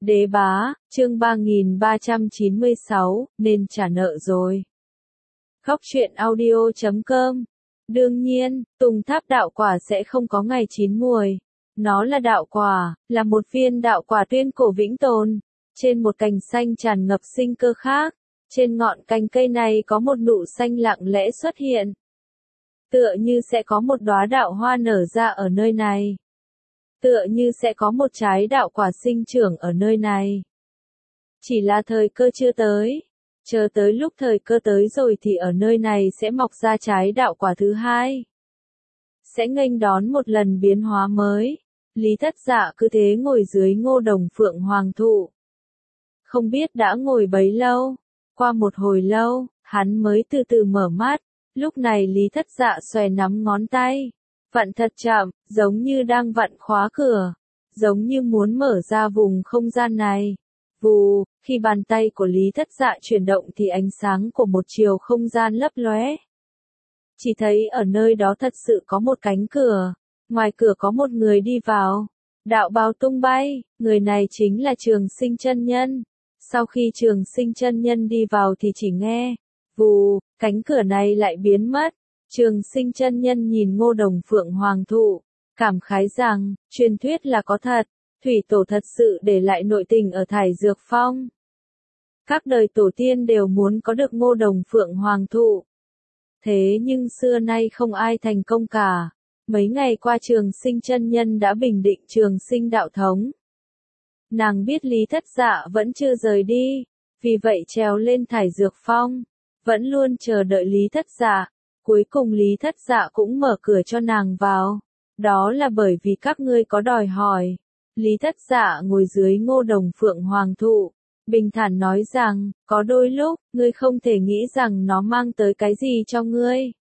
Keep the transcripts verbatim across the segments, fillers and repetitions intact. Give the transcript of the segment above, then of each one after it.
Đế bá, chương ba nghìn ba trăm chín mươi sáu, nên trả nợ rồi. Khóc chuyện audio chấm com. Đương nhiên, Tùng Tháp đạo quả sẽ không có ngày chín muồi. Nó là đạo quả, là một viên đạo quả tuyên cổ vĩnh tồn. Trên một cành xanh tràn ngập sinh cơ khác, trên ngọn cành cây này có một nụ xanh lặng lẽ xuất hiện. Tựa như sẽ có một đóa đạo hoa nở ra ở nơi này. Tựa như sẽ có một trái đạo quả sinh trưởng ở nơi này. Chỉ là thời cơ chưa tới. Chờ tới lúc thời cơ tới rồi thì ở nơi này sẽ mọc ra trái đạo quả thứ hai. Sẽ nghênh đón một lần biến hóa mới. Lý Thất Dạ cứ thế ngồi dưới ngô đồng phượng hoàng thụ. Không biết đã ngồi bấy lâu. Qua một hồi lâu, hắn mới từ từ mở mắt. Lúc này Lý Thất Dạ xòe nắm ngón tay. Vặn thật chậm, giống như đang vặn khóa cửa. Giống như muốn mở ra vùng không gian này. Vù, khi bàn tay của Lý Thất Dạ chuyển động thì ánh sáng của một chiều không gian lấp lóe. Chỉ thấy ở nơi đó thật sự có một cánh cửa. Ngoài cửa có một người đi vào. Đạo bào tung bay, người này chính là Trường Sinh chân nhân. Sau khi Trường Sinh chân nhân đi vào thì chỉ nghe. Vù, cánh cửa này lại biến mất. Trường Sinh chân nhân nhìn ngô đồng phượng hoàng thụ. Cảm khái rằng, truyền thuyết là có thật. Thủy tổ thật sự để lại nội tình ở Thải Dược Phong. Các đời tổ tiên đều muốn có được ngô đồng phượng hoàng thụ. Thế nhưng xưa nay không ai thành công cả. Mấy ngày qua Trường Sinh chân nhân đã bình định Trường Sinh đạo thống. Nàng biết Lý Thất Dạ vẫn chưa rời đi. Vì vậy trèo lên Thải Dược Phong. Vẫn luôn chờ đợi Lý Thất Dạ. Cuối cùng Lý Thất Dạ cũng mở cửa cho nàng vào. Đó là bởi vì các ngươi có đòi hỏi. Lý Thất Dạ ngồi dưới ngô đồng phượng hoàng thụ, bình thản nói rằng, có đôi lúc, ngươi không thể nghĩ rằng nó mang tới cái gì cho ngươi,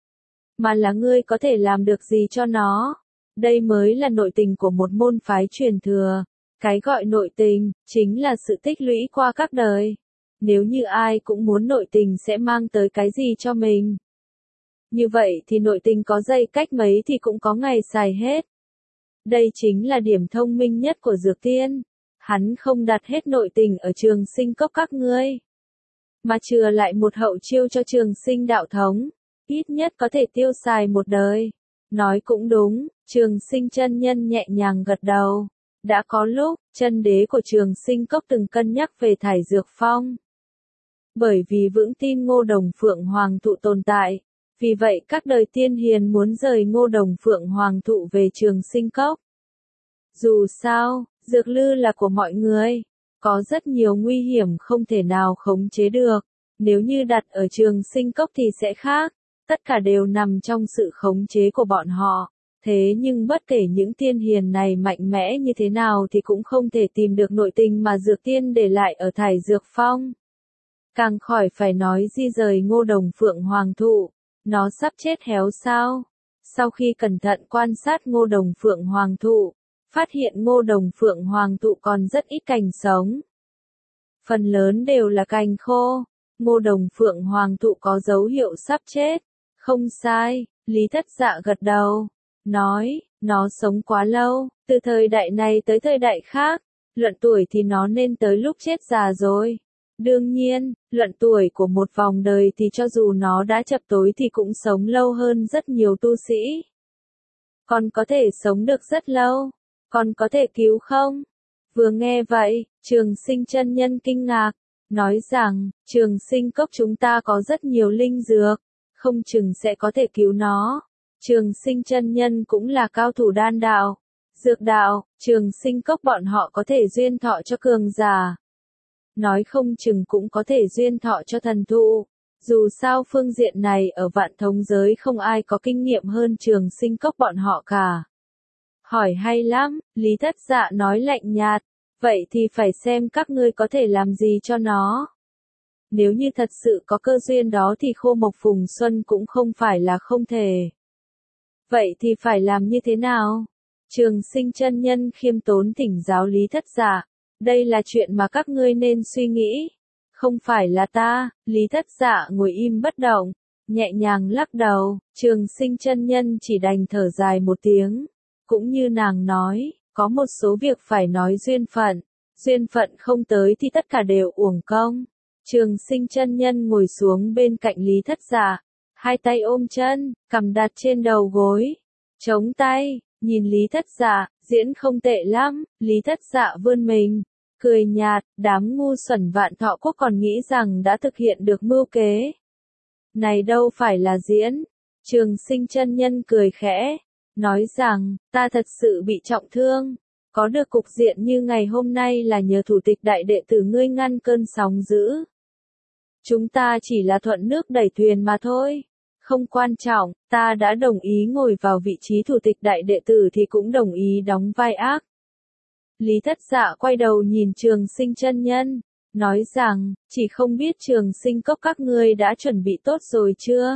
mà là ngươi có thể làm được gì cho nó. Đây mới là nội tình của một môn phái truyền thừa. Cái gọi nội tình, chính là sự tích lũy qua các đời. Nếu như ai cũng muốn nội tình sẽ mang tới cái gì cho mình. Như vậy thì nội tình có dây cách mấy thì cũng có ngày xài hết. Đây chính là điểm thông minh nhất của Dược Tiên. Hắn không đặt hết nội tình ở Trường Sinh cốc các ngươi, mà chừa lại một hậu chiêu cho Trường Sinh đạo thống. Ít nhất có thể tiêu xài một đời. Nói cũng đúng, Trường Sinh chân nhân nhẹ nhàng gật đầu. Đã có lúc, chân đế của Trường Sinh cốc từng cân nhắc về Thải Dược Phong. Bởi vì vững tin ngô đồng phượng hoàng thụ tồn tại. Vì vậy các đời tiên hiền muốn rời ngô đồng phượng hoàng thụ về Trường Sinh cốc. Dù sao, dược lư là của mọi người. Có rất nhiều nguy hiểm không thể nào khống chế được. Nếu như đặt ở Trường Sinh cốc thì sẽ khác. Tất cả đều nằm trong sự khống chế của bọn họ. Thế nhưng bất kể những tiên hiền này mạnh mẽ như thế nào thì cũng không thể tìm được nội tình mà Dược Tiên để lại ở Thải Dược Phong. Càng khỏi phải nói di rời ngô đồng phượng hoàng thụ. Nó sắp chết héo sao? Sau khi cẩn thận quan sát ngô đồng phượng hoàng thụ, phát hiện ngô đồng phượng hoàng thụ còn rất ít cành sống. Phần lớn đều là cành khô. Ngô đồng phượng hoàng thụ có dấu hiệu sắp chết. Không sai, Lý Thất Dạ gật đầu. Nói, nó sống quá lâu, từ thời đại này tới thời đại khác. Luận tuổi thì nó nên tới lúc chết già rồi. Đương nhiên, luận tuổi của một vòng đời thì cho dù nó đã chập tối thì cũng sống lâu hơn rất nhiều tu sĩ. Còn có thể sống được rất lâu. Còn có thể cứu không? Vừa nghe vậy, Trường Sinh chân nhân kinh ngạc. Nói rằng, Trường Sinh cốc chúng ta có rất nhiều linh dược. Không chừng sẽ có thể cứu nó. Trường Sinh chân nhân cũng là cao thủ đan đạo. Dược đạo, Trường Sinh cốc bọn họ có thể duyên thọ cho cường giả. Nói không chừng cũng có thể duyên thọ cho thần thụ. Dù sao phương diện này ở vạn thống giới không ai có kinh nghiệm hơn Trường Sinh cốc bọn họ cả. Hỏi hay lắm, Lý Thất Dạ nói lạnh nhạt. Vậy thì phải xem các ngươi có thể làm gì cho nó. Nếu như thật sự có cơ duyên đó thì Khô Mộc Phùng Xuân cũng không phải là không thể. Vậy thì phải làm như thế nào? Trường Sinh chân nhân khiêm tốn thỉnh giáo Lý Thất Dạ. Đây là chuyện mà các ngươi nên suy nghĩ. Không phải là ta. Lý Thất Dạ ngồi im bất động, nhẹ nhàng lắc đầu. Trường Sinh chân nhân chỉ đành thở dài một tiếng. Cũng như nàng nói, có một số việc phải nói duyên phận. Duyên phận không tới thì tất cả đều uổng công. Trường Sinh chân nhân ngồi xuống bên cạnh Lý Thất Dạ, hai tay ôm chân, cằm đặt trên đầu gối, chống tay, nhìn Lý Thất Dạ, diễn không tệ lắm. Lý Thất Dạ vươn mình, cười nhạt, đám ngu xuẩn Vạn Thọ Quốc còn nghĩ rằng đã thực hiện được mưu kế. Này đâu phải là diễn. Trường Sinh chân nhân cười khẽ, nói rằng, ta thật sự bị trọng thương. Có được cục diện như ngày hôm nay là nhờ thủ tịch đại đệ tử ngươi ngăn cơn sóng dữ. Chúng ta chỉ là thuận nước đẩy thuyền mà thôi. Không quan trọng, ta đã đồng ý ngồi vào vị trí thủ tịch đại đệ tử thì cũng đồng ý đóng vai ác. Lý Thất Dạ quay đầu nhìn Trường Sinh chân nhân, nói rằng, chỉ không biết Trường Sinh cốc các ngươi đã chuẩn bị tốt rồi chưa?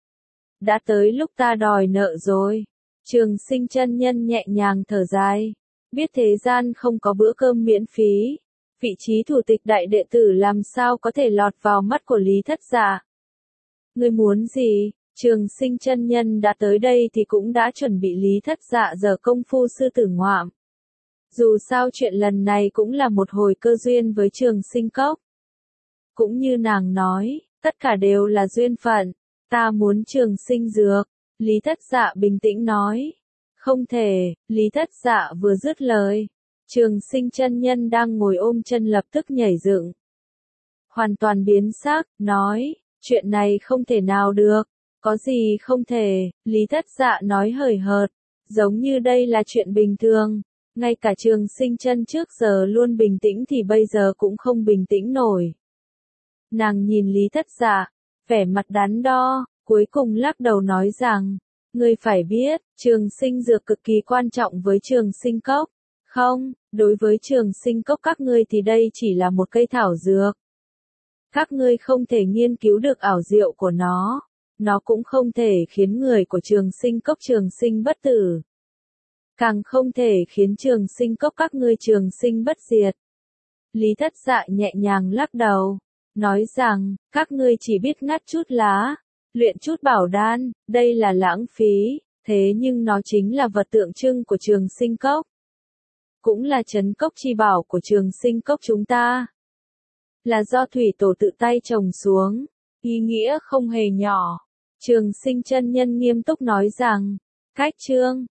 Đã tới lúc ta đòi nợ rồi. Trường Sinh chân nhân nhẹ nhàng thở dài, biết thế gian không có bữa cơm miễn phí. Vị trí thủ tịch đại đệ tử làm sao có thể lọt vào mắt của Lý Thất Dạ. Ngươi muốn gì? Trường Sinh chân nhân đã tới đây thì cũng đã chuẩn bị Lý Thất Dạ giờ công phu sư tử ngoạm. Dù sao chuyện lần này cũng là một hồi cơ duyên với Trường Sinh cốc. Cũng như nàng nói, tất cả đều là duyên phận. Ta muốn Trường Sinh dược. Lý Thất Dạ bình tĩnh nói. Không thể. Lý Thất Dạ vừa dứt lời, Trường Sinh chân nhân đang ngồi ôm chân lập tức nhảy dựng. Hoàn toàn biến sắc, nói, chuyện này không thể nào được. Có gì không thể? Lý Thất Dạ nói hời hợt, giống như đây là chuyện bình thường. Ngay cả Trường Sinh chân trước giờ luôn bình tĩnh thì bây giờ cũng không bình tĩnh nổi. Nàng nhìn Lý Thất Dạ, vẻ mặt đắn đo, cuối cùng lắc đầu nói rằng, ngươi phải biết, Trường Sinh dược cực kỳ quan trọng với Trường Sinh cốc. Không, đối với Trường Sinh cốc các ngươi thì đây chỉ là một cây thảo dược. Các ngươi không thể nghiên cứu được ảo diệu của nó. Nó cũng không thể khiến người của Trường Sinh cốc trường sinh bất tử. Càng không thể khiến Trường Sinh cốc các ngươi trường sinh bất diệt. Lý Thất Dạ nhẹ nhàng lắc đầu, nói rằng, các ngươi chỉ biết ngắt chút lá, luyện chút bảo đan, đây là lãng phí, thế nhưng nó chính là vật tượng trưng của Trường Sinh cốc. Cũng là trấn cốc chi bảo của Trường Sinh cốc chúng ta. Là do thủy tổ tự tay trồng xuống, ý nghĩa không hề nhỏ. Trường Sinh chân nhân nghiêm túc nói rằng, cách chương,